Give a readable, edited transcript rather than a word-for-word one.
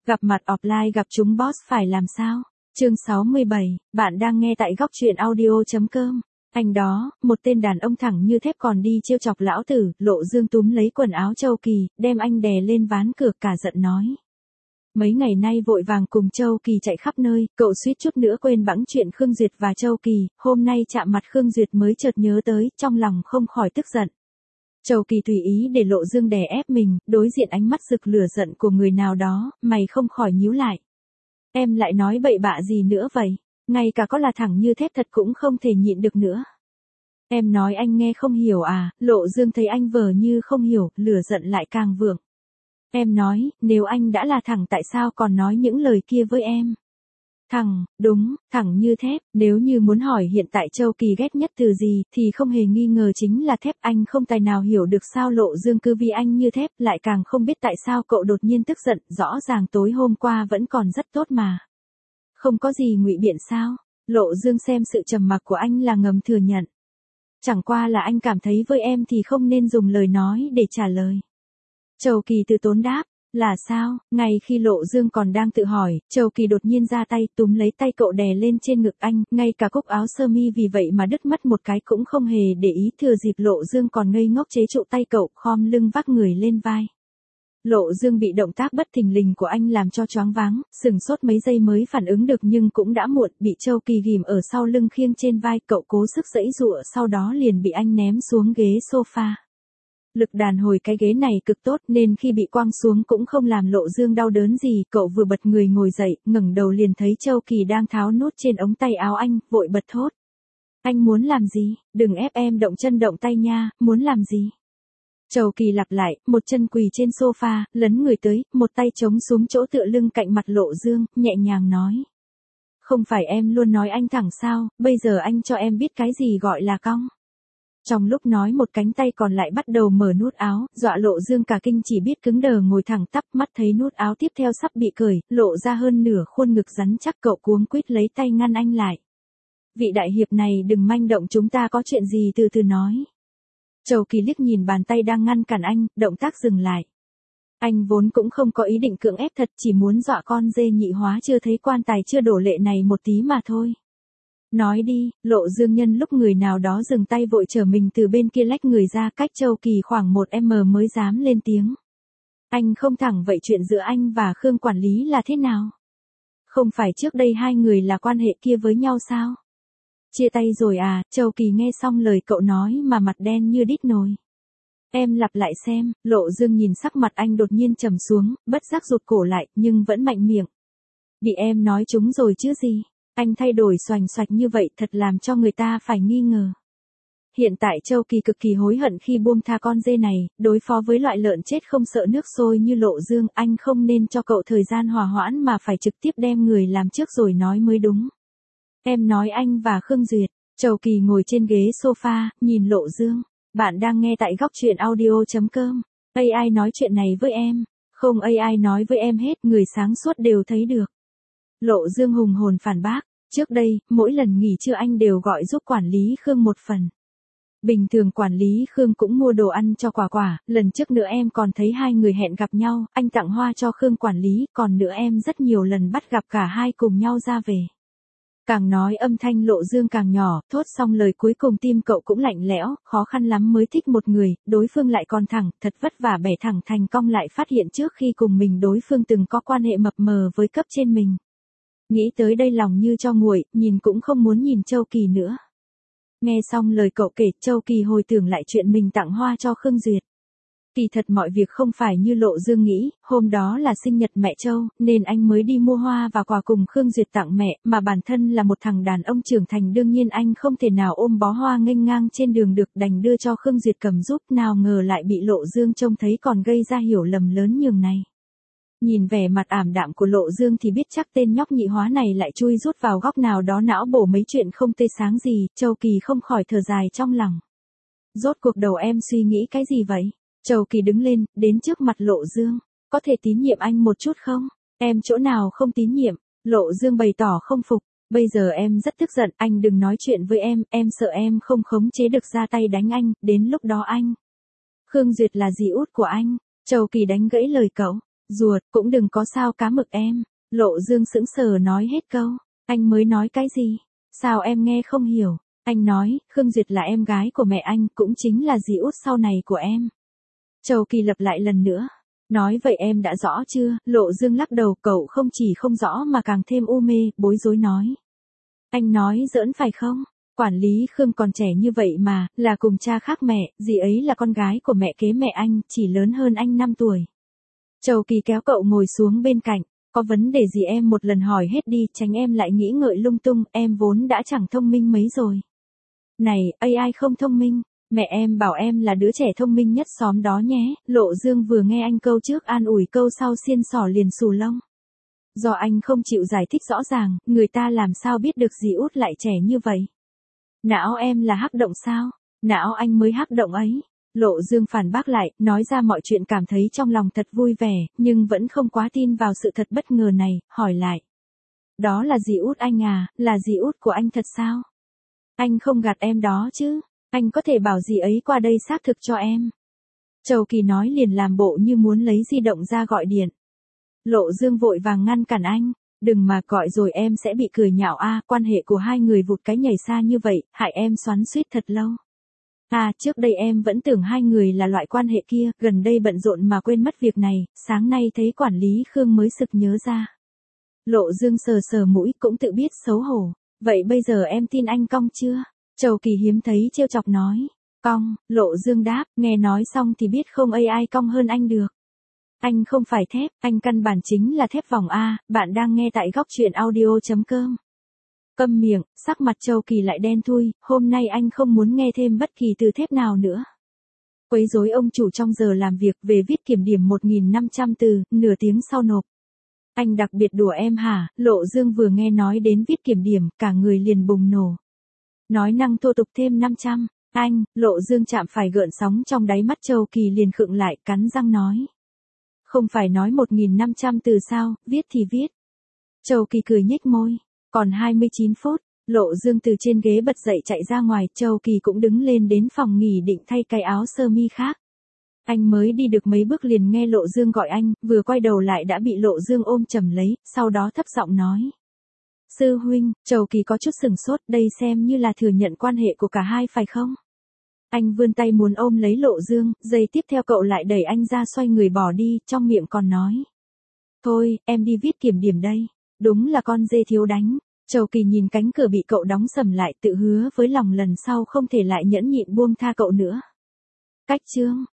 Gặp mặt offline gặp chúng boss phải làm sao? Chương 67, bạn đang nghe tại góc truyện audio.com. Anh đó, một tên đàn ông thẳng như thép còn đi trêu chọc lão tử, Lộ Dương túm lấy quần áo Châu Kỳ, đem anh đè lên ván cửa cả giận nói. Mấy ngày nay vội vàng cùng Châu Kỳ chạy khắp nơi, cậu suýt chút nữa quên bẵng chuyện Khương Duyệt và Châu Kỳ, hôm nay chạm mặt Khương Duyệt mới chợt nhớ tới, trong lòng không khỏi tức giận. Châu Kỳ tùy ý để Lộ Dương đè ép mình, đối diện ánh mắt rực lửa giận của người nào đó, mày không khỏi nhíu lại. Em lại nói bậy bạ gì nữa vậy? Ngay cả có là thẳng như thép thật cũng không thể nhịn được nữa. Em nói anh nghe không hiểu à? Lộ Dương thấy anh vờ như không hiểu, lửa giận lại càng vượng. Em nói, nếu anh đã là thẳng tại sao còn nói những lời kia với em? Thẳng, đúng, thẳng như thép, nếu như muốn hỏi hiện tại Châu Kỳ ghét nhất từ gì thì không hề nghi ngờ chính là thép. Anh không tài nào hiểu được sao Lộ Dương cứ vì anh như thép, lại càng không biết tại sao cậu đột nhiên tức giận, rõ ràng tối hôm qua vẫn còn rất tốt mà. Không có gì ngụy biện sao? Lộ Dương xem sự trầm mặc của anh là ngầm thừa nhận. Chẳng qua là anh cảm thấy với em thì không nên dùng lời nói để trả lời. Châu Kỳ từ tốn đáp. Là sao? Ngay khi Lộ Dương còn đang tự hỏi, Châu Kỳ đột nhiên ra tay túm lấy tay cậu đè lên trên ngực anh, ngay cả cúc áo sơ mi vì vậy mà đứt mất một cái cũng không hề để ý. Thừa dịp Lộ Dương còn ngây ngốc chế trụ tay cậu, khom lưng vác người lên vai. Lộ Dương bị động tác bất thình lình của anh làm cho choáng váng, sừng sốt mấy giây mới phản ứng được nhưng cũng đã muộn, bị Châu Kỳ ghìm ở sau lưng khiêng trên vai, cậu cố sức giãy giụa sau đó liền bị anh ném xuống ghế sofa. Lực đàn hồi cái ghế này cực tốt nên khi bị quăng xuống cũng không làm Lộ Dương đau đớn gì, cậu vừa bật người ngồi dậy, ngẩng đầu liền thấy Châu Kỳ đang tháo nút trên ống tay áo anh, vội bật thốt. Anh muốn làm gì? Đừng ép em động chân động tay nha, muốn làm gì? Châu Kỳ lặp lại, một chân quỳ trên sofa, lấn người tới, một tay chống xuống chỗ tựa lưng cạnh mặt Lộ Dương, nhẹ nhàng nói. Không phải em luôn nói anh thẳng sao, bây giờ anh cho em biết cái gì gọi là cong. Trong lúc nói một cánh tay còn lại bắt đầu mở nút áo, dọa Lộ Dương cả kinh chỉ biết cứng đờ ngồi thẳng tắp, mắt thấy nút áo tiếp theo sắp bị cởi, lộ ra hơn nửa khuôn ngực rắn chắc, cậu cuống quýt lấy tay ngăn anh lại. Vị đại hiệp này đừng manh động, chúng ta có chuyện gì từ từ nói. Châu Kỳ liếc nhìn bàn tay đang ngăn cản anh, động tác dừng lại. Anh vốn cũng không có ý định cưỡng ép thật, chỉ muốn dọa con dê nhị hóa chưa thấy quan tài chưa đổ lệ này một tí mà thôi. Nói đi, Lộ Dương nhân lúc người nào đó dừng tay vội trở mình từ bên kia lách người ra cách Châu Kỳ khoảng 1m mới dám lên tiếng. Anh không thẳng vậy chuyện giữa anh và Khương quản lý là thế nào? Không phải trước đây hai người là quan hệ kia với nhau sao? Chia tay rồi à? Châu Kỳ nghe xong lời cậu nói mà mặt đen như đít nồi. Em lặp lại xem. Lộ Dương nhìn sắc mặt anh đột nhiên trầm xuống, bất giác rụt cổ lại nhưng vẫn mạnh miệng. Bị em nói trúng rồi chứ gì? Anh thay đổi xoành xoạch như vậy thật làm cho người ta phải nghi ngờ. Hiện tại Châu Kỳ cực kỳ hối hận khi buông tha con dê này, đối phó với loại lợn chết không sợ nước sôi như Lộ Dương, anh không nên cho cậu thời gian hòa hoãn mà phải trực tiếp đem người làm trước rồi nói mới đúng. Em nói anh và Khương Duyệt. Châu Kỳ ngồi trên ghế sofa, nhìn Lộ Dương. Bạn đang nghe tại góc truyện audio.com. AI nói chuyện này với em. Không AI nói với em hết, người sáng suốt đều thấy được. Lộ Dương hùng hồn phản bác, trước đây, mỗi lần nghỉ trưa anh đều gọi giúp quản lý Khương một phần. Bình thường quản lý Khương cũng mua đồ ăn cho Quả Quả, lần trước nữa em còn thấy hai người hẹn gặp nhau, anh tặng hoa cho Khương quản lý, còn nữa em rất nhiều lần bắt gặp cả hai cùng nhau ra về. Càng nói âm thanh Lộ Dương càng nhỏ, thốt xong lời cuối cùng tim cậu cũng lạnh lẽo, khó khăn lắm mới thích một người, đối phương lại còn thẳng, thật vất vả bẻ thẳng thành cong lại phát hiện trước khi cùng mình đối phương từng có quan hệ mập mờ với cấp trên mình. Nghĩ tới đây lòng như cho nguội, nhìn cũng không muốn nhìn Châu Kỳ nữa. Nghe xong lời cậu kể, Châu Kỳ hồi tưởng lại chuyện mình tặng hoa cho Khương Duyệt. Kỳ thật mọi việc không phải như Lộ Dương nghĩ, hôm đó là sinh nhật mẹ Châu, nên anh mới đi mua hoa và quà cùng Khương Duyệt tặng mẹ, mà bản thân là một thằng đàn ông trưởng thành đương nhiên anh không thể nào ôm bó hoa nghênh ngang trên đường được, đành đưa cho Khương Duyệt cầm giúp, nào ngờ lại bị Lộ Dương trông thấy còn gây ra hiểu lầm lớn nhường này. Nhìn vẻ mặt ảm đạm của Lộ Dương thì biết chắc tên nhóc nhị hóa này lại chui rút vào góc nào đó não bổ mấy chuyện không tươi sáng gì, Châu Kỳ không khỏi thở dài trong lòng. Rốt cuộc đầu em suy nghĩ cái gì vậy? Châu Kỳ đứng lên, đến trước mặt Lộ Dương. Có thể tín nhiệm anh một chút không? Em chỗ nào không tín nhiệm? Lộ Dương bày tỏ không phục. Bây giờ em rất tức giận, anh đừng nói chuyện với em sợ em không khống chế được ra tay đánh anh, đến lúc đó anh. Khương Duyệt là dì út của anh. Châu Kỳ đánh gãy lời cậu. Ruột, cũng đừng có sao cá mực em. Lộ Dương sững sờ nói hết câu. Anh mới nói cái gì? Sao em nghe không hiểu? Anh nói, Khương Duyệt là em gái của mẹ anh, cũng chính là dì út sau này của em. Châu Kỳ lặp lại lần nữa. Nói vậy em đã rõ chưa? Lộ Dương lắc đầu, cậu không chỉ không rõ mà càng thêm u mê, bối rối nói. Anh nói giỡn phải không? Quản lý Khương còn trẻ như vậy mà, là cùng cha khác mẹ, dì ấy là con gái của mẹ kế mẹ anh, chỉ lớn hơn anh 5 tuổi. Châu Kỳ kéo cậu ngồi xuống bên cạnh. Có vấn đề gì em một lần hỏi hết đi, tránh em lại nghĩ ngợi lung tung, em vốn đã chẳng thông minh mấy rồi. Này, AI không thông minh, mẹ em bảo em là đứa trẻ thông minh nhất xóm đó nhé. Lộ Dương vừa nghe anh câu trước an ủi câu sau xiên xỏ liền xù lông. Do anh không chịu giải thích rõ ràng, người ta làm sao biết được dì út lại trẻ như vậy. Não em là hắc động sao? Não anh mới hắc động ấy. Lộ Dương phản bác lại, nói ra mọi chuyện cảm thấy trong lòng thật vui vẻ, nhưng vẫn không quá tin vào sự thật bất ngờ này, hỏi lại. Đó là dì út anh à, là dì út của anh thật sao? Anh không gạt em đó chứ, anh có thể bảo dì ấy qua đây xác thực cho em. Châu Kỳ nói liền làm bộ như muốn lấy di động ra gọi điện. Lộ Dương vội vàng ngăn cản anh, đừng mà gọi rồi em sẽ bị cười nhạo a, quan hệ của hai người vụt cái nhảy xa như vậy, hại em xoắn xuýt thật lâu. À, trước đây em vẫn tưởng hai người là loại quan hệ kia, gần đây bận rộn mà quên mất việc này, sáng nay thấy quản lý Khương mới sực nhớ ra. Lộ Dương sờ sờ mũi cũng tự biết xấu hổ, vậy bây giờ em tin anh cong chưa? Châu Kỳ hiếm thấy trêu chọc nói, cong, Lộ Dương đáp, nghe nói xong thì biết không ai cong hơn anh được. Anh không phải thép, anh căn bản chính là thép vòng A, bạn đang nghe tại góc truyện audio.com. Câm miệng, sắc mặt Châu Kỳ lại đen thui, hôm nay anh không muốn nghe thêm bất kỳ từ thép nào nữa. Quấy rối ông chủ trong giờ làm việc về viết kiểm điểm 1.500 từ, nửa tiếng sau nộp. Anh đặc biệt đùa em hả? Lộ Dương vừa nghe nói đến viết kiểm điểm, cả người liền bùng nổ. Nói năng thô tục thêm 500, anh, Lộ Dương chạm phải gợn sóng trong đáy mắt Châu Kỳ liền khựng lại, cắn răng nói. Không phải nói 1.500 từ sao, viết thì viết. Châu Kỳ cười nhếch môi. Còn 29 phút, Lộ Dương từ trên ghế bật dậy chạy ra ngoài, Châu Kỳ cũng đứng lên đến phòng nghỉ định thay cái áo sơ mi khác. Anh mới đi được mấy bước liền nghe Lộ Dương gọi anh, vừa quay đầu lại đã bị Lộ Dương ôm chầm lấy, sau đó thấp giọng nói. Sư huynh, Châu Kỳ có chút sừng sốt, đây xem như là thừa nhận quan hệ của cả hai phải không? Anh vươn tay muốn ôm lấy Lộ Dương, giây tiếp theo cậu lại đẩy anh ra xoay người bỏ đi, trong miệng còn nói. Thôi, em đi viết kiểm điểm đây. Đúng là con dê thiếu đánh. Châu Kỳ nhìn cánh cửa bị cậu đóng sầm lại, tự hứa với lòng lần sau không thể lại nhẫn nhịn buông tha cậu nữa. Cách chương